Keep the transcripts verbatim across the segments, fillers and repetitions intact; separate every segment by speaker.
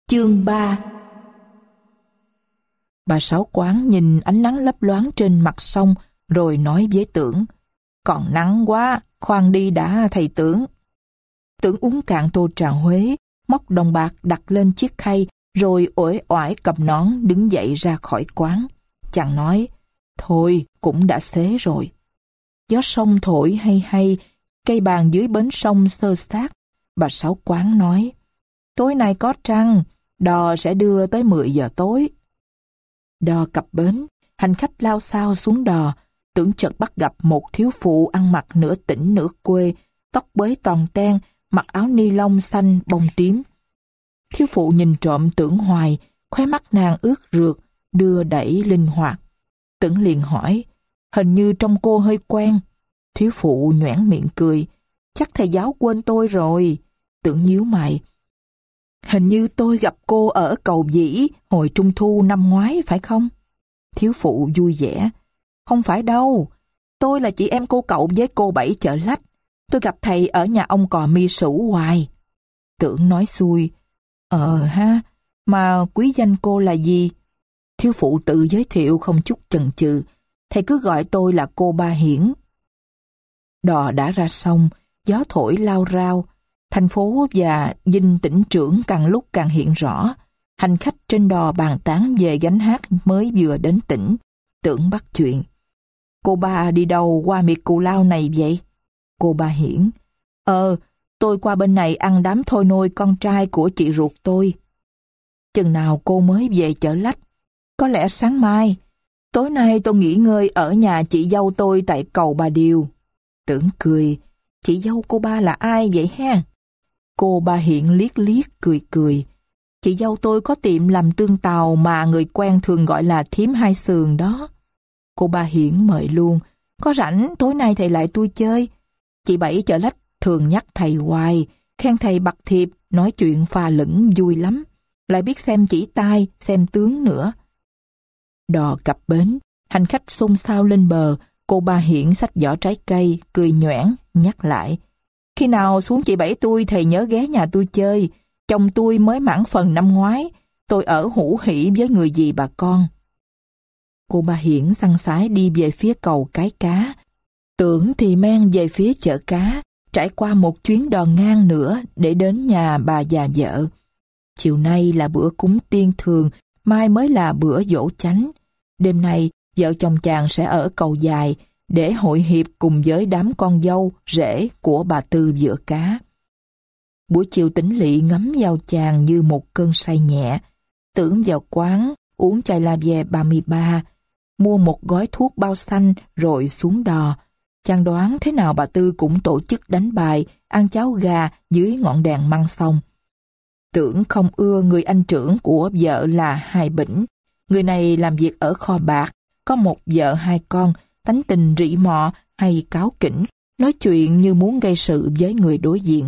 Speaker 1: Chương ba. Bà Sáu Quán nhìn ánh nắng lấp loáng trên mặt sông rồi nói với Tưởng: "Còn nắng quá, khoan đi đã thầy Tưởng." Tưởng uống cạn tô trà Huế, móc đồng bạc đặt lên chiếc khay rồi uể oải cầm nón đứng dậy ra khỏi quán. Chàng nói: "Thôi, cũng đã xế rồi." Gió sông thổi hay hay, cây bàn dưới bến sông xơ xác. Bà Sáu Quán nói: "Tối nay có trăng, đò sẽ đưa tới mười giờ tối." Đò cập bến, hành khách lao xao xuống đò. Tưởng chợt bắt gặp một thiếu phụ ăn mặc nửa tỉnh nửa quê, tóc bới toàn ten, mặc áo ni lông xanh bông tím. Thiếu phụ nhìn trộm Tưởng hoài, khóe mắt nàng ướt rượt, đưa đẩy linh hoạt. Tưởng liền hỏi: "Hình như trông cô hơi quen." Thiếu phụ nhoẻn miệng cười: "Chắc thầy giáo quên tôi rồi." Tưởng nhíu mày: "Hình như tôi gặp cô ở Cầu Dĩ hồi Trung thu năm ngoái phải không?" Thiếu phụ vui vẻ: "Không phải đâu, tôi là chị em cô Cậu với cô Bảy Chợ Lách. Tôi gặp thầy ở nhà ông Cò Mi Sửu hoài." Tưởng nói xuôi: "Ờ ha, mà quý danh cô là gì?" Thiếu phụ tự giới thiệu không chút chần chừ: "Thầy cứ gọi tôi là cô Ba Hiển." Đò đã ra sông, gió thổi lao rao. Thành phố và dinh tỉnh trưởng càng lúc càng hiện rõ. Hành khách trên đò bàn tán về gánh hát mới vừa đến tỉnh. Tưởng bắt chuyện: "Cô Ba đi đâu qua miệt Cù Lao này vậy?" Cô Ba Hiển: "Ờ, tôi qua bên này ăn đám thôi nôi con trai của chị ruột tôi." "Chừng nào cô mới về Chợ Lách?" "Có lẽ sáng mai. Tối nay tôi nghỉ ngơi ở nhà chị dâu tôi tại cầu Bà Điều." Tưởng cười: "Chị dâu cô Ba là ai vậy ha?" Cô Ba Hiển liếc liếc cười cười: "Chị dâu tôi có tiệm làm tương tàu mà người quen thường gọi là thím hai sườn đó." Cô Ba Hiển mời luôn: "Có rảnh tối nay thầy lại tôi chơi. Chị Bảy Chợ Lách thường nhắc thầy hoài, khen thầy bặt thiệp, nói chuyện pha lửng vui lắm, lại biết xem chỉ tay, xem tướng nữa." Đò cập bến, hành khách xôn xao lên bờ. Cô Ba Hiển xách giỏ trái cây, cười nhoẻn, nhắc lại: "Khi nào xuống chị Bảy tôi thầy nhớ ghé nhà tôi chơi. Chồng tôi mới mãn phần năm ngoái. Tôi ở hữu hỉ với người dì bà con." Cô Ba Hiển xăng sái đi về phía cầu Cái Cá. Tưởng thì men về phía chợ cá, trải qua một chuyến đò ngang nữa để đến nhà bà già vợ. Chiều nay là bữa cúng tiên thường, mai mới là bữa dỗ chánh. Đêm nay, vợ chồng chàng sẽ ở cầu Dài để hội hiệp cùng với đám con dâu, rể của bà Tư Vựa Cá. Buổi chiều tỉnh lỵ ngắm vào chàng như một cơn say nhẹ. Tưởng vào quán, uống chai la về ba mươi ba, mua một gói thuốc bao xanh rồi xuống đò. Chàng đoán thế nào bà Tư cũng tổ chức đánh bài, ăn cháo gà dưới ngọn đèn măng sông. Tưởng không ưa người anh trưởng của vợ là Hai Bỉnh. Người này làm việc ở kho bạc, có một vợ hai con, tánh tình rỉ mọ hay cáu kỉnh, nói chuyện như muốn gây sự với người đối diện.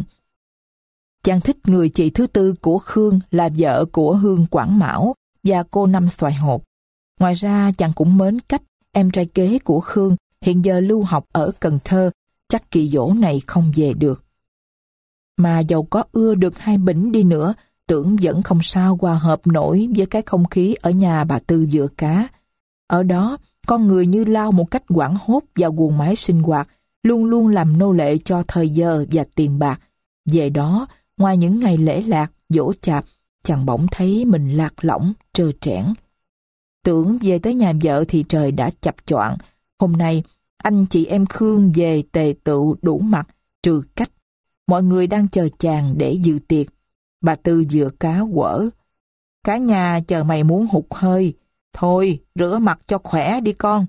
Speaker 1: Chàng thích người chị thứ tư của Khương là vợ của Hương Quảng Mão và cô Năm Xoài Hột. Ngoài ra chàng cũng mến Cách, em trai kế của Khương, hiện giờ lưu học ở Cần Thơ, chắc kỳ dỗ này không về được. Mà dầu có ưa được Hai Bỉnh đi nữa, Tưởng vẫn không sao hòa hợp nổi với cái không khí ở nhà bà Tư Vựa Cá. Ở đó, con người như lao một cách hoảng hốt vào guồng máy sinh hoạt, luôn luôn làm nô lệ cho thời giờ và tiền bạc. Về đó, ngoài những ngày lễ lạc, giỗ chạp, chàng bỗng thấy mình lạc lõng, trơ trẽn. Tưởng về tới nhà vợ thì trời đã chập choạng. Hôm nay, anh chị em Khương về tề tựu đủ mặt, trừ Cách. Mọi người đang chờ chàng để dự tiệc. Bà Tư Vựa Cá quở: "Cả nhà chờ mày muốn hụt hơi. Thôi, rửa mặt cho khỏe đi con."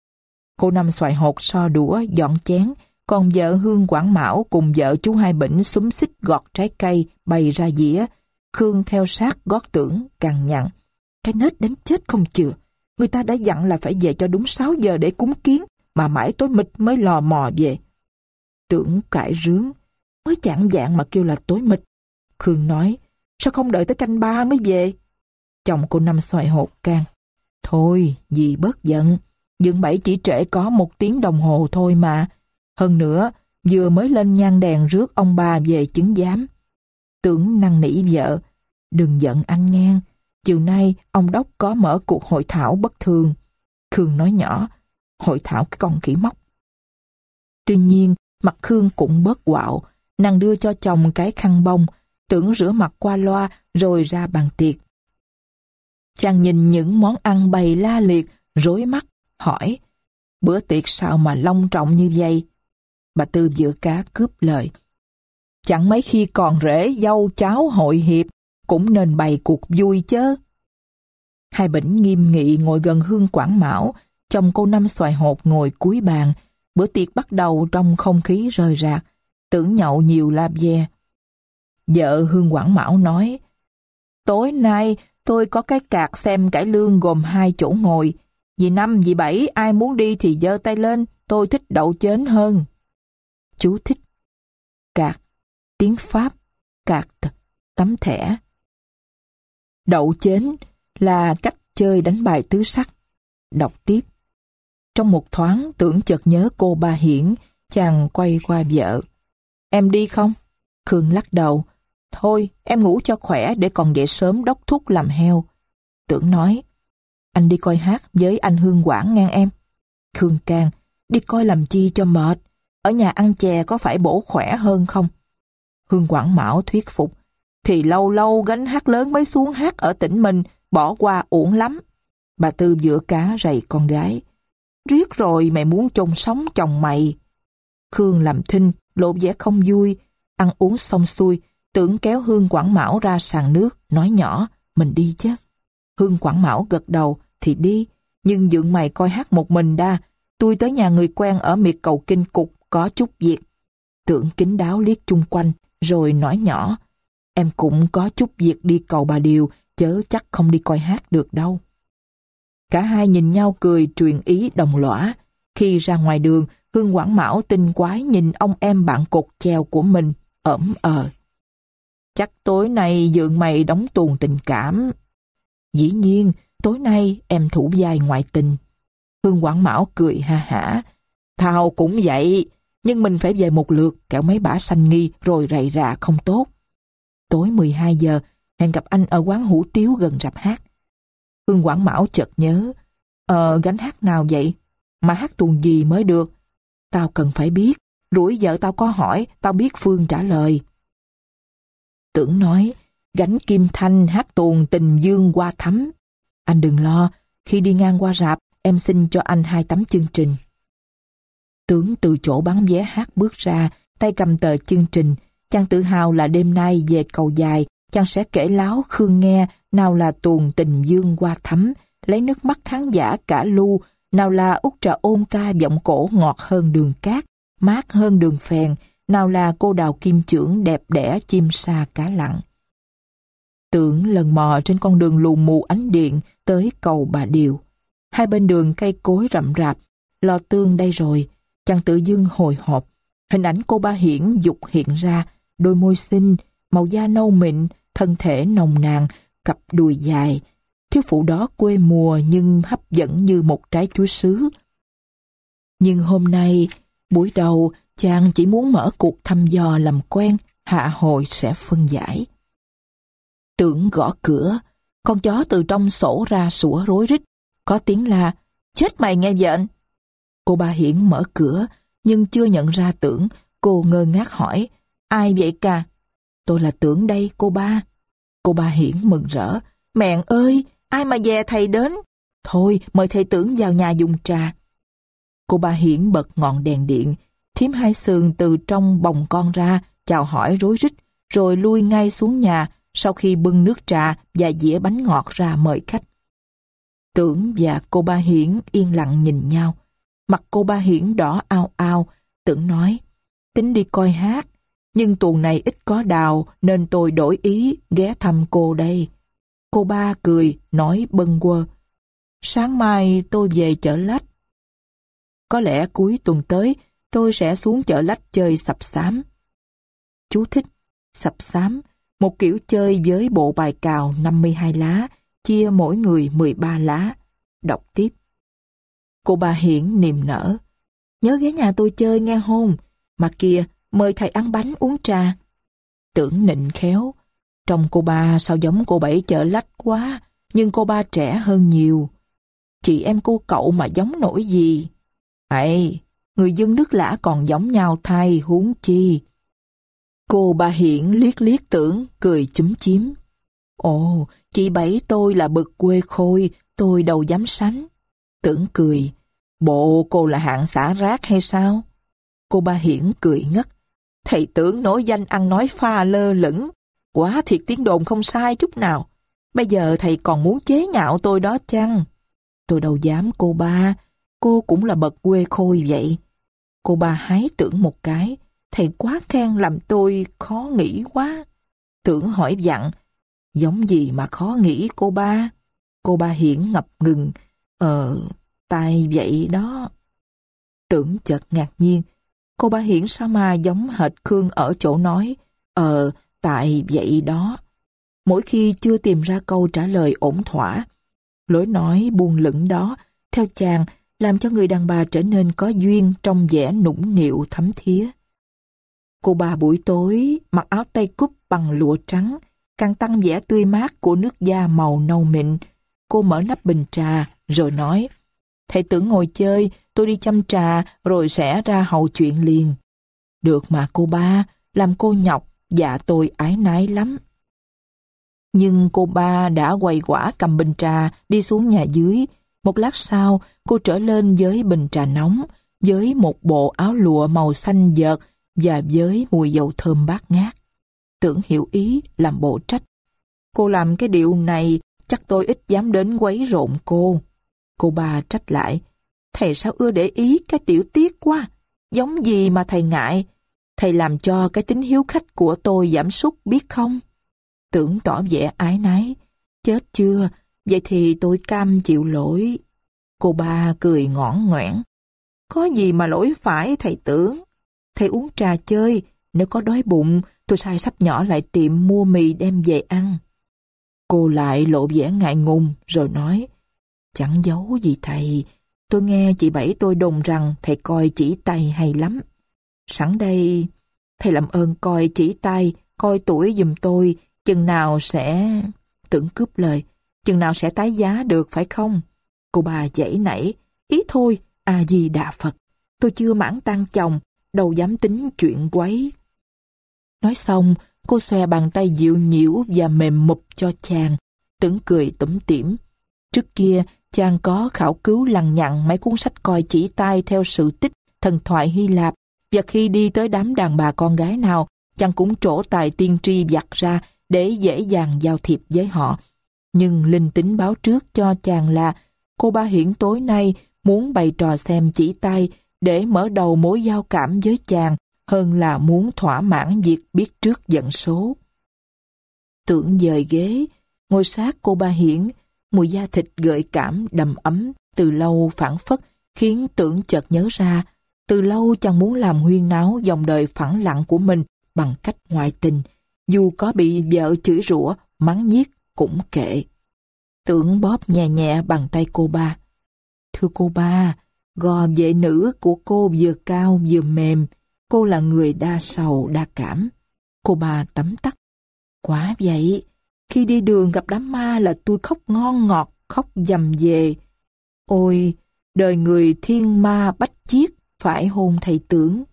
Speaker 1: Cô Năm Xoài Hột so đũa, dọn chén, còn vợ Hương Quảng Mão cùng vợ chú Hai Bỉnh xúm xích gọt trái cây bày ra dĩa. Khương theo sát gót Tưởng, cằn nhằn: "Cái nết đến chết không chừa. Người ta đã dặn là phải về cho đúng sáu giờ để cúng kiến, mà mãi tối mịt mới lò mò về." Tưởng cãi rướng: "Mới chạng vạng mà kêu là tối mịt." Khương nói: "Sao không đợi tới canh ba mới về?" Chồng cô Năm Xoài Hột can: "Thôi, dì bớt giận. Dựng Bảy chỉ trễ có một tiếng đồng hồ thôi mà. Hơn nữa, vừa mới lên nhang đèn rước ông bà về chứng giám." Tưởng năn nỉ vợ: Đừng giận anh nghe. Chiều nay ông Đốc có mở cuộc hội thảo bất thường. Khương nói nhỏ. Hội thảo cái con khỉ móc. Tuy nhiên, mặt Khương cũng bớt quạo. Nàng đưa cho chồng cái khăn bông, tưởng rửa mặt qua loa rồi ra bàn tiệc. Chàng nhìn những món ăn bày la liệt, rối mắt, hỏi, bữa tiệc sao mà long trọng như vậy? Bà Tư Vựa Cá cướp lời. Chẳng mấy khi còn rể dâu cháu hội hiệp, cũng nên bày cuộc vui chớ. Hai bỉnh nghiêm nghị ngồi gần Hương Quảng Mão, chồng cô Năm xoài hột ngồi cuối bàn. Bữa tiệc bắt đầu trong không khí rời rạc, tưởng nhậu nhiều lạp ve. Vợ Hương Quảng Mão nói, tối nay tôi có cái cạc xem cải lương gồm hai chỗ ngồi. Dì Năm, dì Bảy, ai muốn đi thì giơ tay lên, tôi thích đậu chến hơn. Chú thích. Cạc, tiếng Pháp, cạc, tấm thẻ. Đậu chến là cách chơi đánh bài tứ sắc. Đọc tiếp. Trong một thoáng tưởng chợt nhớ cô Ba Hiển, chàng quay qua vợ. Em đi không? Khương lắc đầu. Thôi, em ngủ cho khỏe để còn dậy sớm đốc thúc làm heo. Tưởng nói, anh đi coi hát với anh Hương Quảng ngang em. Khương can, đi coi làm chi cho mệt, ở nhà ăn chè có phải bổ khỏe hơn không? Hương Quảng Mão thuyết phục, thì lâu lâu gánh hát lớn mới xuống hát ở tỉnh mình, bỏ qua uổng lắm. Bà Tư Vựa Cá rầy con gái, riết rồi mày muốn chôn sống chồng mày. Khương làm thinh, lộ vẻ không vui, ăn uống xong xuôi, tưởng kéo Hương Quảng Mão ra sàn nước, nói nhỏ, mình đi chứ. Hương Quảng Mão gật đầu, thì đi, nhưng dượng mày coi hát một mình đa, tôi tới nhà người quen ở miệt Cầu Kinh Cục, có chút việc. Tưởng kín đáo liếc chung quanh, rồi nói nhỏ, em cũng có chút việc đi Cầu Bà Điều, chớ chắc không đi coi hát được đâu. Cả hai nhìn nhau cười truyền ý đồng lõa. Khi ra ngoài đường, Hương Quảng Mão tinh quái nhìn ông em bạn cột chèo của mình, ẩm ờ. Chắc tối nay dượng mày đóng tuồng tình cảm. Dĩ nhiên, tối nay em thủ vai ngoại tình. Hương Quảng Mão cười ha hả. Thao cũng vậy, nhưng mình phải về một lượt, kẻo mấy bả sanh nghi rồi rầy rà không tốt. Tối mười hai giờ, hẹn gặp anh ở quán hủ tiếu gần rạp hát. Hương Quảng Mão chợt nhớ, Ờ, gánh hát nào vậy? Mà hát tuồng gì mới được? Tao cần phải biết, rủi vợ tao có hỏi, tao biết phương trả lời. Tưởng nói, gánh Kim Thanh hát tuồng Tình Dương Hoa Thắm. Anh đừng lo, khi đi ngang qua rạp, em xin cho anh hai tấm chương trình. Tưởng từ chỗ bán vé hát bước ra, tay cầm tờ chương trình. Chàng tự hào là đêm nay về Cầu Dài, chàng sẽ kể láo Khương nghe nào là tuồng Tình Dương Hoa Thắm, lấy nước mắt khán giả cả lu, nào là út trà ôn ca giọng cổ ngọt hơn đường cát, mát hơn đường phèn, nào là cô đào kim chưởng đẹp đẽ chim sa cá lặng. Tưởng lần mò trên con đường lù mù ánh điện tới Cầu Bà Điều. Hai bên đường cây cối rậm rạp, lò tương đây rồi, chàng tự dưng hồi hộp. Hình ảnh cô Ba Hiển dục hiện ra, đôi môi xinh, màu da nâu mịn, thân thể nồng nàn, cặp đùi dài. Thiếu phụ đó quê mùa nhưng hấp dẫn như một trái chuối sứ. Nhưng hôm nay, buổi đầu, chàng chỉ muốn mở cuộc thăm dò làm quen, hạ hồi sẽ phân giải. Tưởng gõ cửa, con chó từ trong sổ ra sủa rối rít, có tiếng la, chết mày nghe vện. Cô Ba Hiển mở cửa, nhưng chưa nhận ra Tưởng, cô ngơ ngác hỏi, ai vậy ca? Tôi là Tưởng đây, cô Ba. Cô Ba Hiển mừng rỡ, mẹn ơi, ai mà dè thầy đến? Thôi, mời thầy Tưởng vào nhà dùng trà. Cô Ba Hiển bật ngọn đèn điện, thím Hai Sườn từ trong bồng con ra, chào hỏi rối rít, rồi lui ngay xuống nhà sau khi bưng nước trà và dĩa bánh ngọt ra mời khách. Tưởng và cô Ba Hiển yên lặng nhìn nhau. Mặt cô Ba Hiển đỏ ao ao. Tưởng nói, tính đi coi hát, nhưng tuồng này ít có đào nên tôi đổi ý ghé thăm cô đây. Cô Ba cười, nói bâng quơ, sáng mai tôi về Chợ Lách. Có lẽ cuối tuần tới tôi sẽ xuống Chợ Lách chơi sập xám. Chú thích, sập xám, một kiểu chơi với bộ bài cào năm mươi hai lá, chia mỗi người mười ba lá. Đọc tiếp. Cô Ba Hiển niềm nở, nhớ ghé nhà tôi chơi nghe hôn, mà kìa, mời thầy ăn bánh uống trà. Tưởng nịnh khéo, Trông cô ba sao giống cô Bảy chợ lách quá, nhưng cô ba trẻ hơn nhiều. Chị em cô cậu mà giống nổi gì. Ấy, người dân nước Lã còn giống nhau thay huống chi. Cô ba Hiển liếc liếc Tưởng, cười chúm chím. Ồ, chị Bảy tôi là bậc quê khôi, tôi đâu dám sánh. Tưởng cười, bộ cô là hạng xả rác hay sao? Cô ba Hiển cười ngất. Thầy Tưởng nổi danh ăn nói pha lơ lửng, quá thiệt tiếng đồn không sai chút nào. Bây giờ thầy còn muốn chế nhạo tôi đó chăng? Tôi đâu dám cô ba, cô cũng là bậc quê khôi vậy. Cô ba hái Tưởng một cái, thầy quá khen làm tôi khó nghĩ quá. Tưởng hỏi dặn, giống gì mà khó nghĩ cô ba? Cô ba Hiển ngập ngừng, ờ, tại vậy đó. Tưởng chợt ngạc nhiên, cô ba Hiển sao mà giống hệt Khương ở chỗ nói, ờ, tại vậy đó. Mỗi khi chưa tìm ra câu trả lời ổn thỏa, lối nói buông lửng đó, theo chàng, làm cho người đàn bà trở nên có duyên trong vẻ nũng nịu thấm thía. Cô bà buổi tối mặc áo tây cúp bằng lụa trắng, càng tăng vẻ tươi mát của nước da màu nâu mịn. Cô mở nắp bình trà rồi nói, thầy Tưởng ngồi chơi, tôi đi chăm trà rồi sẽ ra hầu chuyện liền. Được mà cô ba, làm cô nhọc, dạ tôi ái nái lắm. Nhưng cô ba đã quầy quả cầm bình trà đi xuống nhà dưới. Một lát sau, cô trở lên với bình trà nóng, với một bộ áo lụa màu xanh vợt và với mùi dầu thơm bát ngát. Tưởng hiểu ý, làm bộ trách. Cô làm cái điệu này, chắc tôi ít dám đến quấy rộn cô. Cô ba trách lại, thầy sao ưa để ý cái tiểu tiết quá, giống gì mà thầy ngại. Thầy làm cho cái tính hiếu khách của tôi giảm sút biết không? Tưởng tỏ vẻ ái nái. Chết chưa, vậy thì tôi cam chịu lỗi. Cô ba cười ngõn ngoẻn. Có gì mà lỗi phải thầy Tưởng. Thầy uống trà chơi, nếu có đói bụng, tôi sai sắp nhỏ lại tiệm mua mì đem về ăn. Cô lại lộ vẻ ngại ngùng rồi nói, chẳng giấu gì thầy, tôi nghe chị Bảy tôi đồn rằng thầy coi chỉ tay hay lắm. Sẵn đây, thầy làm ơn coi chỉ tay, coi tuổi giùm tôi, chừng nào sẽ... Tưởng cướp lời, chừng nào sẽ tái giá được phải không? Cô bà giãy nảy, ý thôi, A Di Đà Phật, tôi chưa mãn tang chồng, đâu dám tính chuyện quấy. Nói xong, cô xòe bàn tay dịu nhiễu và mềm mụp cho chàng. Tưởng cười tủm tỉm. Trước kia, chàng có khảo cứu lằng nhằng mấy cuốn sách coi chỉ tay theo sự tích thần thoại Hy Lạp, và khi đi tới đám đàn bà con gái nào, chàng cũng trổ tài tiên tri vặt ra để dễ dàng giao thiệp với họ. Nhưng linh tính báo trước cho chàng là cô ba Hiển tối nay muốn bày trò xem chỉ tay để mở đầu mối giao cảm với chàng hơn là muốn thỏa mãn việc biết trước vận số. Tưởng dời ghế, ngồi sát cô ba Hiển, mùi da thịt gợi cảm đầm ấm từ lâu phảng phất khiến Tưởng chợt nhớ ra từ lâu chàng muốn làm huyên náo dòng đời phẳng lặng của mình bằng cách ngoại tình, dù có bị vợ chửi rủa mắng nhiếc cũng kệ. Tưởng bóp nhẹ nhẹ bàn tay cô ba. Thưa cô ba, gò vệ nữ của cô vừa cao vừa mềm, cô là người đa sầu đa cảm. Cô ba tấm tắc. Quả vậy, khi đi đường gặp đám ma là tôi khóc ngon ngọt, khóc dầm về. Ôi, đời người thiên ma bách chiết, phải hôn thầy Tưởng.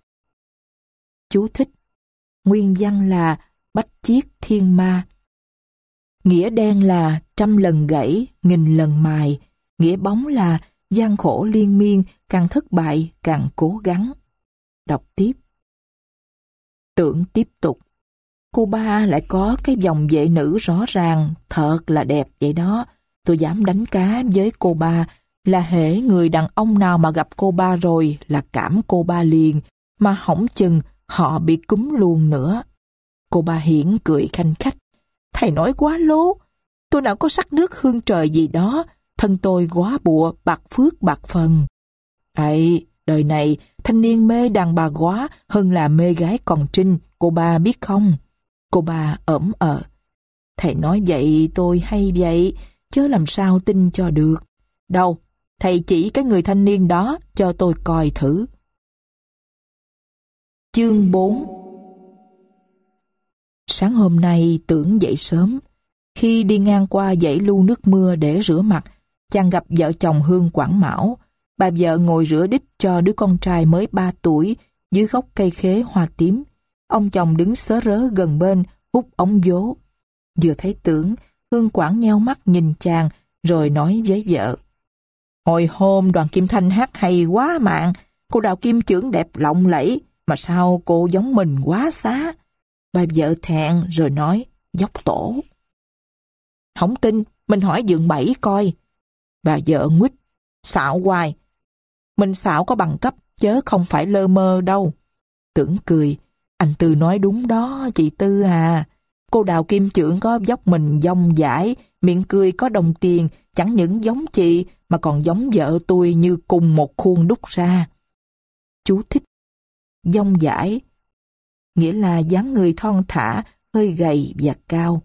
Speaker 1: Chú thích. Nguyên văn là bách chiết thiên ma. Nghĩa đen là trăm lần gãy, nghìn lần mài. Nghĩa bóng là gian khổ liên miên, càng thất bại, càng cố gắng. Đọc tiếp. Tưởng tiếp tục. Cô ba lại có cái vòng vệ nữ rõ ràng, thật là đẹp vậy đó. Tôi dám đánh cá với cô ba là hễ người đàn ông nào mà gặp cô ba rồi là cảm cô ba liền, mà hỏng chừng họ bị cúm luôn nữa. Cô ba Hiển cười khanh khách. Thầy nói quá lố, tôi nào có sắc nước hương trời gì đó, thân tôi góa bụa bạc phước bạc phần. Ấy, đời này thanh niên mê đàn bà góa hơn là mê gái còn trinh, cô ba biết không? Cô ba ỡm ờ. Thầy nói vậy tôi hay vậy, chứ làm sao tin cho được. Đâu, thầy chỉ cái người thanh niên đó cho tôi coi thử. Chương bốn. Sáng hôm nay Tưởng dậy sớm. Khi đi ngang qua dãy lu nước mưa để rửa mặt, chàng gặp vợ chồng Hương Quảng Mão. Bà vợ ngồi rửa đít cho đứa con trai mới ba tuổi dưới gốc cây khế hoa tím. Ông chồng đứng sớ rớ gần bên hút ống vố. Vừa thấy Tưởng, Hương Quảng nheo mắt nhìn chàng rồi nói với vợ: Hồi hôm đoàn Kim Thanh hát hay quá mạng, cô Đào Kim Chưởng đẹp lộng lẫy, mà sao cô giống mình quá xá. Bà vợ thẹn rồi nói dốc tổ. Không tin, mình hỏi Dượng Bảy coi. Bà vợ nguýt: Xạo hoài. Mình xạo có bằng cấp chớ không phải lơ mơ đâu. Tưởng cười: Anh Tư nói đúng đó chị Tư à. Cô Đào Kim Chưởng có dốc mình dong dãi, miệng cười có đồng tiền, chẳng những giống chị mà còn giống vợ tôi như cùng một khuôn đúc ra. Chú thích: dong dãi nghĩa là dáng người thon thả, hơi gầy và cao.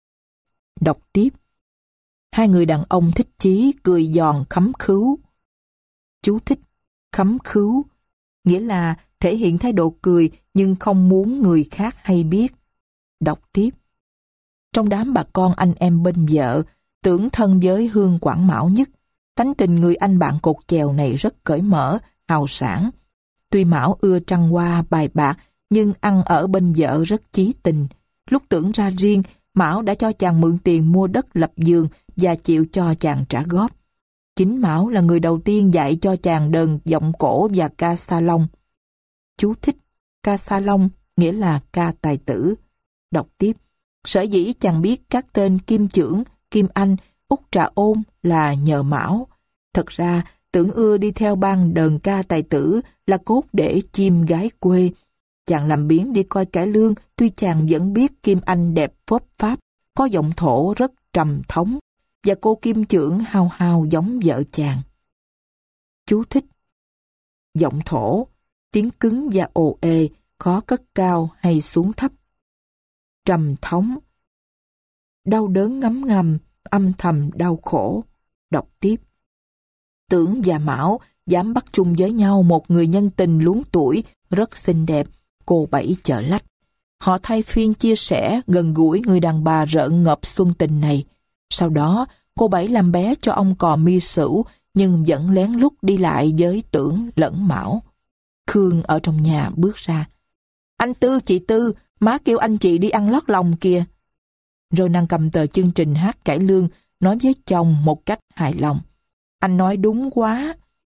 Speaker 1: Đọc tiếp: Hai người đàn ông thích chí cười giòn khấm khứu. Chú thích: khấm khứu nghĩa là thể hiện thái độ cười nhưng không muốn người khác hay biết. Đọc tiếp: Trong đám bà con anh em bên vợ, Tưởng thân với Hương Quảng Mão nhất. Tánh tình người anh bạn cột chèo này rất cởi mở, hào sảng. Tuy Mão ưa trăng hoa bài bạc, nhưng ăn ở bên vợ rất chí tình. Lúc Tưởng ra riêng, Mão đã cho chàng mượn tiền mua đất lập vườn và chịu cho chàng trả góp. Chính Mão là người đầu tiên dạy cho chàng đờn giọng cổ và ca sa lông. Chú thích: ca sa lông nghĩa là ca tài tử. Đọc tiếp: Sở dĩ chàng biết các tên Kim Chưởng, Kim Anh, Út Trà Ôn là nhờ Mão. Thật ra Tưởng ưa đi theo ban đờn ca tài tử là cốt để chim gái quê. Chàng làm biếng đi coi cải lương, tuy chàng vẫn biết Kim Anh đẹp phốp pháp, có giọng thổ rất trầm thống, và cô Kim Chưởng hao hao giống vợ chàng. Chú thích: giọng thổ, tiếng cứng và ồ ề, khó cất cao hay xuống thấp. Trầm thống, đau đớn ngấm ngầm, âm thầm đau khổ. Đọc tiếp: Tưởng và Mão dám bắt chung với nhau một người nhân tình luống tuổi, rất xinh đẹp, cô Bảy Chợ Lách. Họ thay phiên chia sẻ gần gũi người đàn bà rợn ngợp xuân tình này. Sau đó, cô Bảy làm bé cho ông cò Mi Sửu, nhưng vẫn lén lút đi lại với Tưởng lẫn Mão. Khương ở trong nhà bước ra: Anh Tư, chị Tư, má kêu anh chị đi ăn lót lòng kìa. Rồi nàng cầm tờ chương trình hát cải lương, nói với chồng một cách hài lòng: Anh nói đúng quá.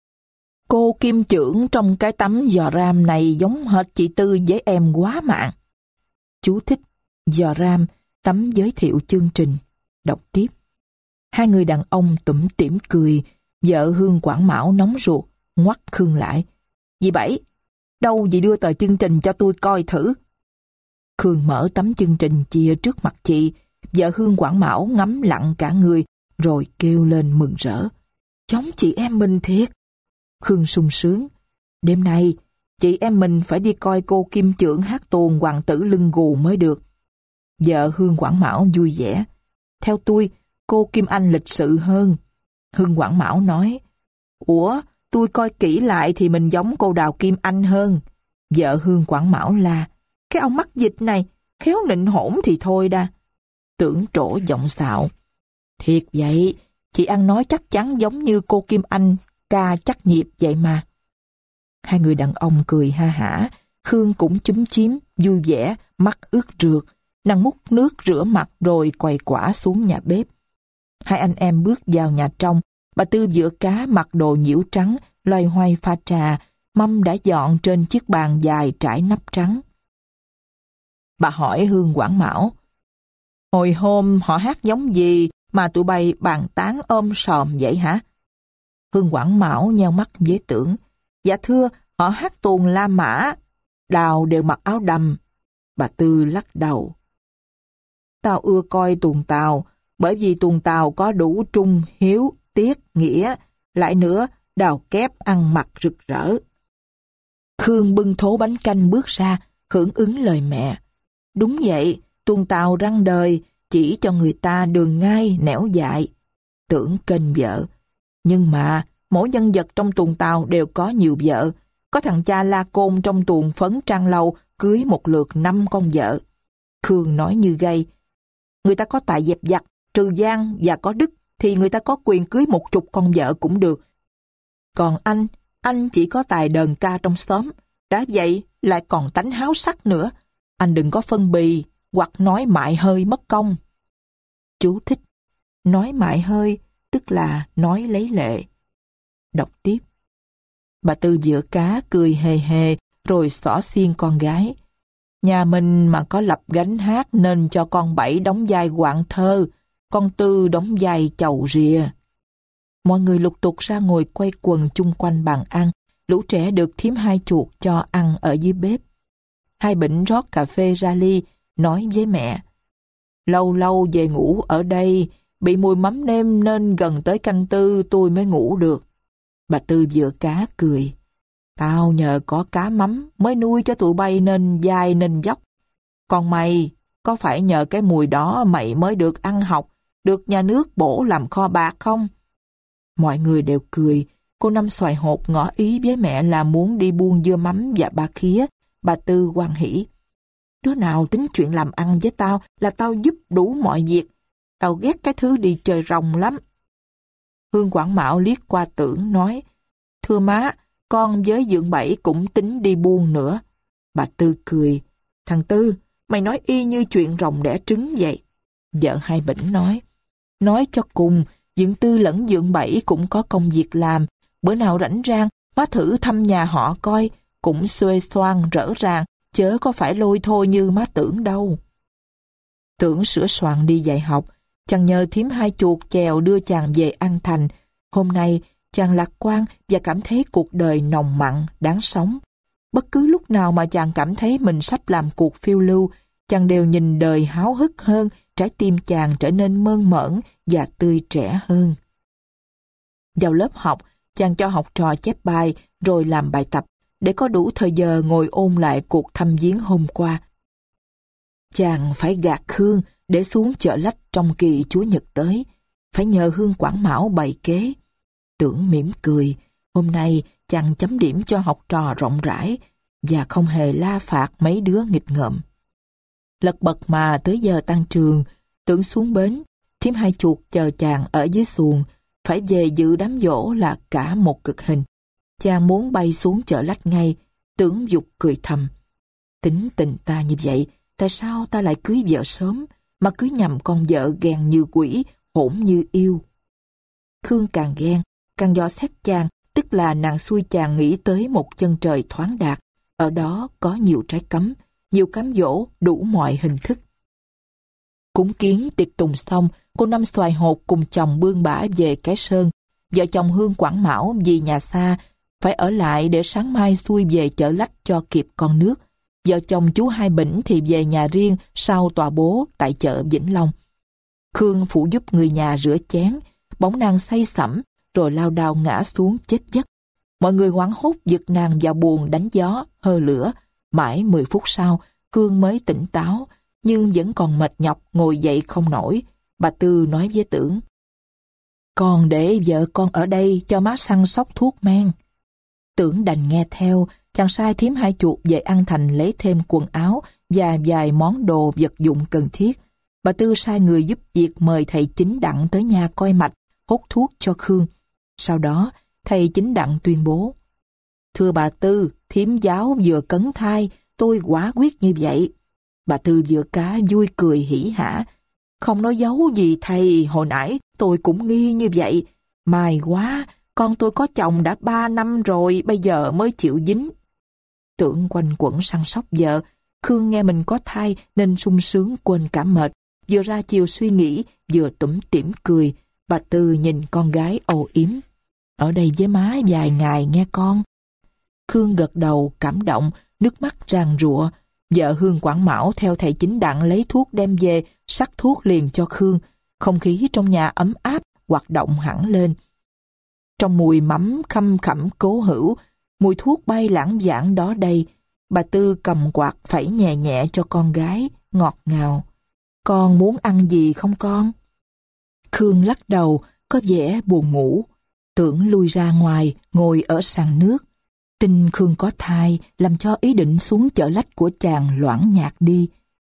Speaker 1: Cô Kim Chưởng trong cái tấm giò ram này giống hệt chị Tư với em quá mạng. Chú thích: giò ram, tấm giới thiệu chương trình. Đọc tiếp: Hai người đàn ông tủm tỉm cười. Vợ Hương Quảng Mão nóng ruột, ngoắt Khương lại: Dì Bảy, đâu dì đưa tờ chương trình cho tôi coi thử. Khương mở tấm chương trình chia trước mặt chị. Vợ Hương Quảng Mão ngắm lặng cả người, rồi kêu lên mừng rỡ: Giống chị em mình thiệt. Khương sung sướng: Đêm nay, chị em mình phải đi coi cô Kim Chưởng hát tuồng Hoàng tử lưng gù mới được. Vợ Hương Quảng Mão vui vẻ: Theo tôi, cô Kim Anh lịch sự hơn. Hương Quảng Mão nói: Ủa, tôi coi kỹ lại thì mình giống cô Đào Kim Anh hơn. Vợ Hương Quảng Mão la: Cái ông mắc dịch này, khéo nịnh hỗn thì thôi đa. Tưởng trổ giọng xạo: Thiệt vậy, chị ăn nói chắc chắn giống như cô Kim Anh ca chắc nhịp vậy mà. Hai người đàn ông cười ha hả. Khương cũng chúm chím, vui vẻ, mắt ướt rượt. Nàng múc nước rửa mặt rồi quầy quả xuống nhà bếp. Hai anh em bước vào nhà trong. Bà Tư vựa cá mặc đồ nhiễu trắng, loay hoay pha trà. Mâm đã dọn trên chiếc bàn dài trải nắp trắng. Bà hỏi Hương Quảng Mão: Hồi hôm họ hát giống gì mà tụi bay bàn tán ôm sòm vậy hả? Hương Quảng Mão nheo mắt với Tưởng: Dạ thưa, họ hát tuồng La Mã, Đào đều mặc áo đầm. Bà Tư lắc đầu: Tao ưa coi tuồng Tàu, bởi vì tuồng Tàu có đủ trung, hiếu, tiết, nghĩa, lại nữa Đào kép ăn mặc rực rỡ. Khương bưng thố bánh canh bước ra, hưởng ứng lời mẹ: Đúng vậy, tuồng Tàu răng đời, chỉ cho người ta đường ngay nẻo dại. Tưởng kênh vợ: Nhưng mà mỗi nhân vật trong tuồng Tàu đều có nhiều vợ. Có thằng cha La Côn trong tuồng Phấn Trang Lâu cưới một lượt năm con vợ. Khương nói như gay. Người ta có tài dẹp giặt, trừ gian và có đức thì người ta có quyền cưới một chục con vợ cũng được. Còn anh, anh chỉ có tài đờn ca trong xóm, đã vậy lại còn tánh háo sắc nữa. Anh đừng có phân bì hoặc nói mại hơi mất công. Chú thích: nói mại hơi tức là nói lấy lệ. Đọc tiếp. Bà Tư vựa cá cười hề hề rồi xỏ xiên con gái. Nhà mình mà có lập gánh hát nên cho con Bảy đóng vai quạng thơ, con Tư đóng vai chầu rìa. Mọi người lục tục ra ngồi quay quần chung quanh bàn ăn. Lũ trẻ được thím Hai Chuột cho ăn ở dưới bếp. Hai Bỉnh rót cà phê ra ly, nói với mẹ: Lâu lâu về ngủ ở đây, bị mùi mắm nêm nên gần tới canh tư tôi mới ngủ được. Bà Tư vựa cá cười: Tao nhờ có cá mắm mới nuôi cho tụi bay nên dai nên dốc. Còn mày, có phải nhờ cái mùi đó mày mới được ăn học, được nhà nước bổ làm kho bạc không? Mọi người đều cười. Cô Năm xoài hột ngỏ ý với mẹ là muốn đi buôn dưa mắm và ba khía. Bà Tư hoan hỉ: Đứa nào tính chuyện làm ăn với tao là tao giúp đủ mọi việc. Tao ghét cái thứ đi chơi rồng lắm. Hương Quảng Mão liếc qua Tưởng nói: Thưa má, con với Dượng Bảy cũng tính đi buôn nữa. Bà Tư cười: Thằng Tư, mày nói y như chuyện rồng đẻ trứng vậy. Vợ Hai Bỉnh nói: Nói cho cùng, Dượng Tư lẫn Dượng Bảy cũng có công việc làm. Bữa nào rảnh rang, má thử thăm nhà họ coi, cũng xuê xoan rỡ ràng, chớ có phải lôi thôi như má Tưởng đâu. Tưởng sửa soạn đi dạy học, chàng nhờ thím Hai Chuột chèo đưa chàng về An Thành. Hôm nay, chàng lạc quan và cảm thấy cuộc đời nồng mặn, đáng sống. Bất cứ lúc nào mà chàng cảm thấy mình sắp làm cuộc phiêu lưu, chàng đều nhìn đời háo hức hơn, trái tim chàng trở nên mơn mởn và tươi trẻ hơn. Vào lớp học, chàng cho học trò chép bài rồi làm bài tập để có đủ thời giờ ngồi ôn lại cuộc thăm viếng hôm qua. Chàng phải gạt Khương để xuống chợ lách trong kỳ Chúa Nhật tới, phải nhờ Hương Quảng Mão bày kế. Tưởng mỉm cười, hôm nay chàng chấm điểm cho học trò rộng rãi và không hề la phạt mấy đứa nghịch ngợm. Lật bật mà tới giờ tan trường, Tưởng xuống bến, thím Hai Chuột chờ chàng ở dưới xuồng. Phải về dự đám giỗ là cả một cực hình. Chàng muốn bay xuống chợ lách ngay. Tưởng giục cười thầm: Tính tình ta như vậy, tại sao ta lại cưới vợ sớm, mà cưới nhầm con vợ ghen như quỷ, hỗn như yêu. Khương càng ghen, càng dò xét chàng, tức là nàng xui chàng nghĩ tới một chân trời thoáng đạt. Ở đó có nhiều trái cấm, nhiều cám dỗ, đủ mọi hình thức. Cúng kiến tiệc tùng xong, cô Năm xoài hột cùng chồng bươn bả về Cái Sơn. Vợ chồng Hương Quảng Mão vì nhà xa, phải ở lại để sáng mai xuôi về chợ lách cho kịp con nước. Vợ chồng chú Hai Bỉnh thì về nhà riêng sau tòa bố tại chợ Vĩnh Long. Khương phụ giúp người nhà rửa chén, bỗng nàng say sẩm, rồi lao đao ngã xuống chết giấc. Mọi người hoảng hốt giật nàng vào buồng đánh gió, hơ lửa. Mãi mười phút sau, Khương mới tỉnh táo, nhưng vẫn còn mệt nhọc ngồi dậy không nổi. Bà Tư nói với Tưởng: Con để vợ con ở đây cho má săn sóc thuốc men. Tưởng đành nghe theo, chàng sai thím Hai Chuột về An Thành lấy thêm quần áo và vài món đồ vật dụng cần thiết. Bà Tư sai người giúp việc mời thầy Chính Đặng tới nhà coi mạch, hốt thuốc cho Khương. Sau đó, thầy Chính Đặng tuyên bố: Thưa bà Tư, thím giáo vừa cấn thai, tôi quả quyết như vậy. Bà Tư vựa cá vui cười hỉ hả: Không nói giấu gì thầy, hồi nãy tôi cũng nghi như vậy. May quá, con tôi có chồng đã ba năm rồi, bây giờ mới chịu dính. Tưởng quanh quẩn săn sóc vợ, Khương nghe mình có thai nên sung sướng quên cả mệt. Vừa ra chiều suy nghĩ, vừa tủm tỉm cười. Bà Tư nhìn con gái âu yếm: Ở đây với má vài ngày nghe con. Khương gật đầu cảm động, nước mắt ràn rụa. Vợ Hương Quảng Mão theo thầy Chính Đặng lấy thuốc đem về, sắc thuốc liền cho Khương. Không khí trong nhà ấm áp, hoạt động hẳn lên. Trong mùi mắm khăm khẳm cố hữu, mùi thuốc bay lãng vảng đó đây. Bà Tư cầm quạt phẩy nhẹ nhẹ cho con gái, ngọt ngào: Con muốn ăn gì không con? Khương lắc đầu, có vẻ buồn ngủ. Tưởng lui ra ngoài, ngồi ở sàn nước. Tin Khương có thai làm cho ý định xuống chợ lách của chàng loãng nhạt đi.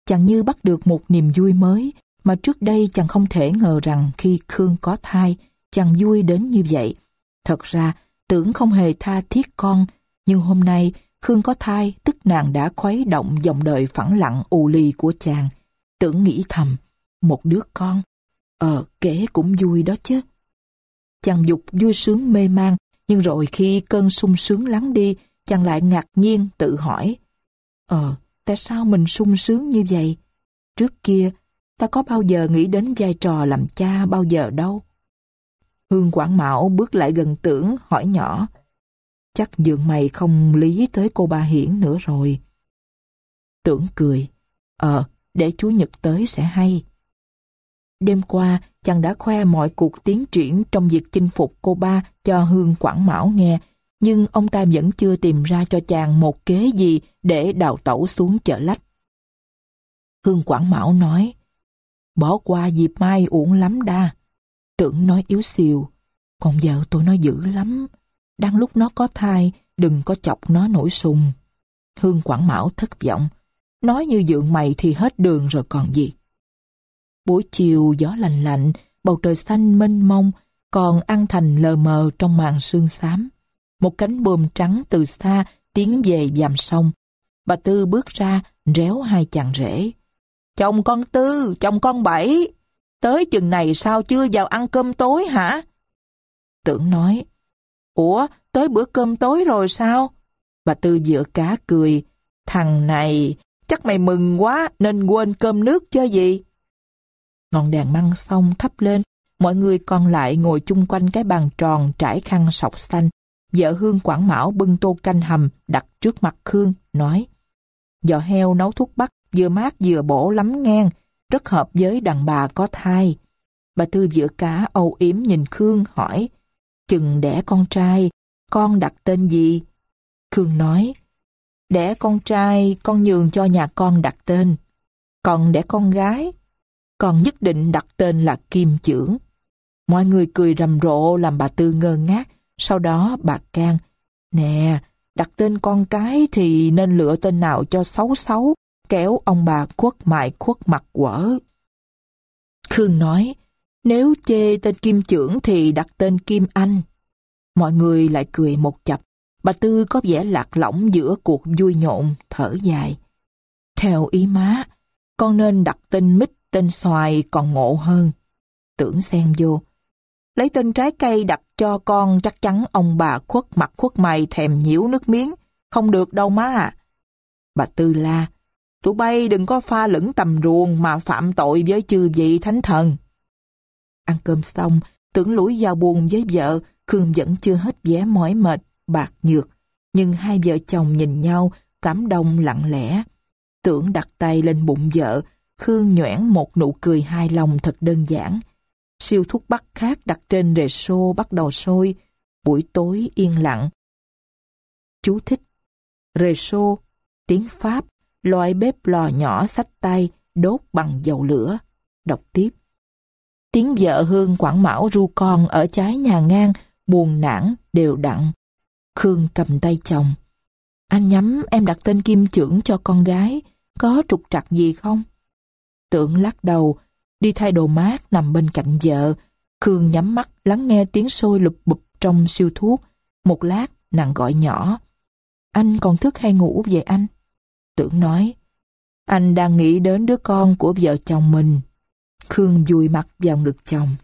Speaker 1: Chàng như bắt được một niềm vui mới mà trước đây chàng không thể ngờ rằng khi Khương có thai, chàng vui đến như vậy. Thật ra, Tưởng không hề tha thiết con, nhưng hôm nay Khương có thai tức nàng đã khuấy động dòng đời phẳng lặng ù lì của chàng. Tưởng nghĩ thầm, một đứa con, ờ kể cũng vui đó chứ. Chàng dục vui sướng mê man, nhưng rồi khi cơn sung sướng lắng đi, chàng lại ngạc nhiên tự hỏi, Ờ, tại sao mình sung sướng như vậy? Trước kia, ta có bao giờ nghĩ đến vai trò làm cha bao giờ đâu. Hương Quảng Mão bước lại gần Tưởng hỏi nhỏ, chắc dượng mày không lý tới cô ba Hiển nữa rồi. Tưởng cười, ờ, để Chúa Nhật tới sẽ hay. Đêm qua, chàng đã khoe mọi cuộc tiến triển trong việc chinh phục cô ba cho Hương Quảng Mão nghe, nhưng ông ta vẫn chưa tìm ra cho chàng một kế gì để đào tẩu xuống Chợ Lách. Hương Quảng Mão nói, bỏ qua dịp mai uổng lắm đa. Tưởng nói yếu xìu, còn vợ tôi nó dữ lắm, đang lúc nó có thai, đừng có chọc nó nổi sùng. Hương Quảng Mão thất vọng, nói như dượng mày thì hết đường rồi còn gì. Buổi chiều gió lành lạnh, bầu trời xanh mênh mông, còn An Thành lờ mờ trong màn sương xám. Một cánh buồm trắng từ xa tiến về dằm sông. Bà Tư bước ra, réo hai chàng rể. Chồng con Tư, chồng con Bảy, tới chừng này sao chưa vào ăn cơm tối hả? Tưởng nói, ủa, tới bữa cơm tối rồi sao? Bà Tư vợ cá cười, thằng này, chắc mày mừng quá nên quên cơm nước chứ gì? Ngọn đèn măng xong thắp lên, mọi người còn lại ngồi chung quanh cái bàn tròn trải khăn sọc xanh. Vợ Hương Quảng Mão bưng tô canh hầm đặt trước mặt Khương, nói, giò heo nấu thuốc bắc vừa mát vừa bổ lắm ngang, rất hợp với đàn bà có thai. Bà Tư vợ cá âu yếm nhìn Khương hỏi, chừng đẻ con trai, con đặt tên gì? Khương nói, đẻ con trai con nhường cho nhà con đặt tên, còn đẻ con gái, con nhất định đặt tên là Kim Chưởng. Mọi người cười rầm rộ làm bà Tư ngơ ngác. Sau đó bà can, nè, đặt tên con cái thì nên lựa tên nào cho xấu xấu, kéo ông bà khuất mại khuất mặt quở. Khương nói, nếu chê tên Kim Chưởng thì đặt tên Kim Anh. Mọi người lại cười một chập. Bà Tư có vẻ lạc lõng giữa cuộc vui nhộn, thở dài. Theo ý má, con nên đặt tên mít, tên xoài còn ngộ hơn. Tưởng xen vô, lấy tên trái cây đặt cho con chắc chắn ông bà khuất mặt khuất mày thèm nhiễu nước miếng, không được đâu má à. Bà Tư la, tụi bay đừng có pha lẫn tầm ruồng mà phạm tội với chư vị thánh thần. Ăn cơm xong, Tưởng lủi vào buồng với vợ, Khương vẫn chưa hết vẻ mỏi mệt, bạc nhược, nhưng hai vợ chồng nhìn nhau, cảm động lặng lẽ. Tưởng đặt tay lên bụng vợ, Khương nhoẻn một nụ cười hài lòng thật đơn giản. Siêu thuốc bắc khác đặt trên rề xô bắt đầu sôi. Buổi tối yên lặng. Chú thích. Rề xô, tiếng Pháp, loại bếp lò nhỏ xách tay, đốt bằng dầu lửa. Đọc tiếp. Tiếng vợ Hương Quảng Mão ru con ở trái nhà ngang, buồn nản, đều đặn. Khương cầm tay chồng. Anh nhắm em đặt tên Kim Chưởng cho con gái, có trục trặc gì không? Tưởng lắc đầu, đi thay đồ mát nằm bên cạnh vợ. Khương nhắm mắt lắng nghe tiếng sôi lụp bụp trong siêu thuốc. Một lát nàng gọi nhỏ. Anh còn thức hay ngủ vậy anh? Tưởng nói, anh đang nghĩ đến đứa con của vợ chồng mình. Khương vùi mặt vào ngực chồng.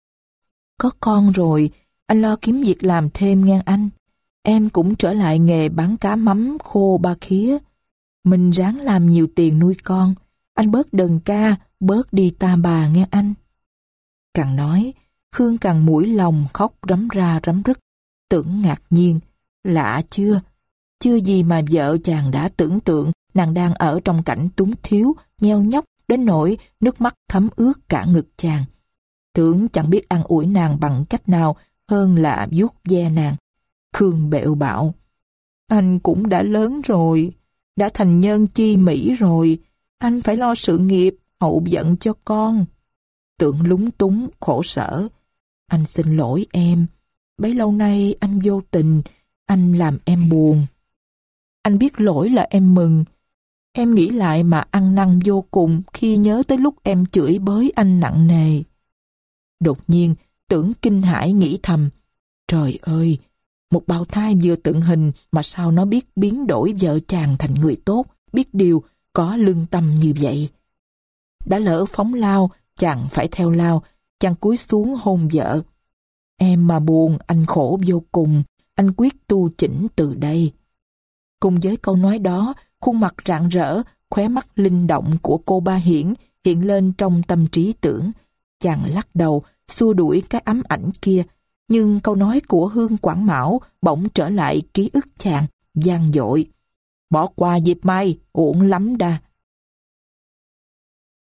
Speaker 1: Có con rồi, anh lo kiếm việc làm thêm nghe anh. Em cũng trở lại nghề bán cá mắm khô ba khía. Mình ráng làm nhiều tiền nuôi con. Anh bớt đờn ca, bớt đi ta bà nghe anh. Càng nói, Khương càng mũi lòng khóc rắm ra rắm rứt. Tưởng ngạc nhiên, lạ chưa? Chưa gì mà vợ chàng đã tưởng tượng nàng đang ở trong cảnh túng thiếu, nheo nhóc đến nỗi nước mắt thấm ướt cả ngực chàng. Tưởng chẳng biết an ủi nàng bằng cách nào hơn là vuốt ve nàng. Khương bẹo bạo, anh cũng đã lớn rồi, đã thành nhân chi mỹ rồi, anh phải lo sự nghiệp, hậu vận cho con. Tưởng lúng túng, khổ sở. Anh xin lỗi em, bấy lâu nay anh vô tình, anh làm em buồn. Anh biết lỗi là em mừng, Em nghĩ lại mà ăn năn vô cùng khi nhớ tới lúc em chửi bới anh nặng nề. Đột nhiên, Tưởng kinh hãi nghĩ thầm, trời ơi, một bào thai vừa tượng hình mà sao nó biết biến đổi vợ chàng thành người tốt, biết điều, có lương tâm như vậy. Đã lỡ phóng lao, chàng phải theo lao, chàng cúi xuống hôn vợ. Em mà buồn, anh khổ vô cùng, anh quyết tu chỉnh từ đây. Cùng với câu nói đó, khuôn mặt rạng rỡ, khóe mắt linh động của cô Ba Hiển hiện lên trong tâm trí Tưởng. Chàng lắc đầu, xua đuổi cái ám ảnh kia, nhưng câu nói của Hương Quảng Mão bỗng trở lại ký ức chàng, vang dội. Bỏ qua dịp mai, uổng lắm đa.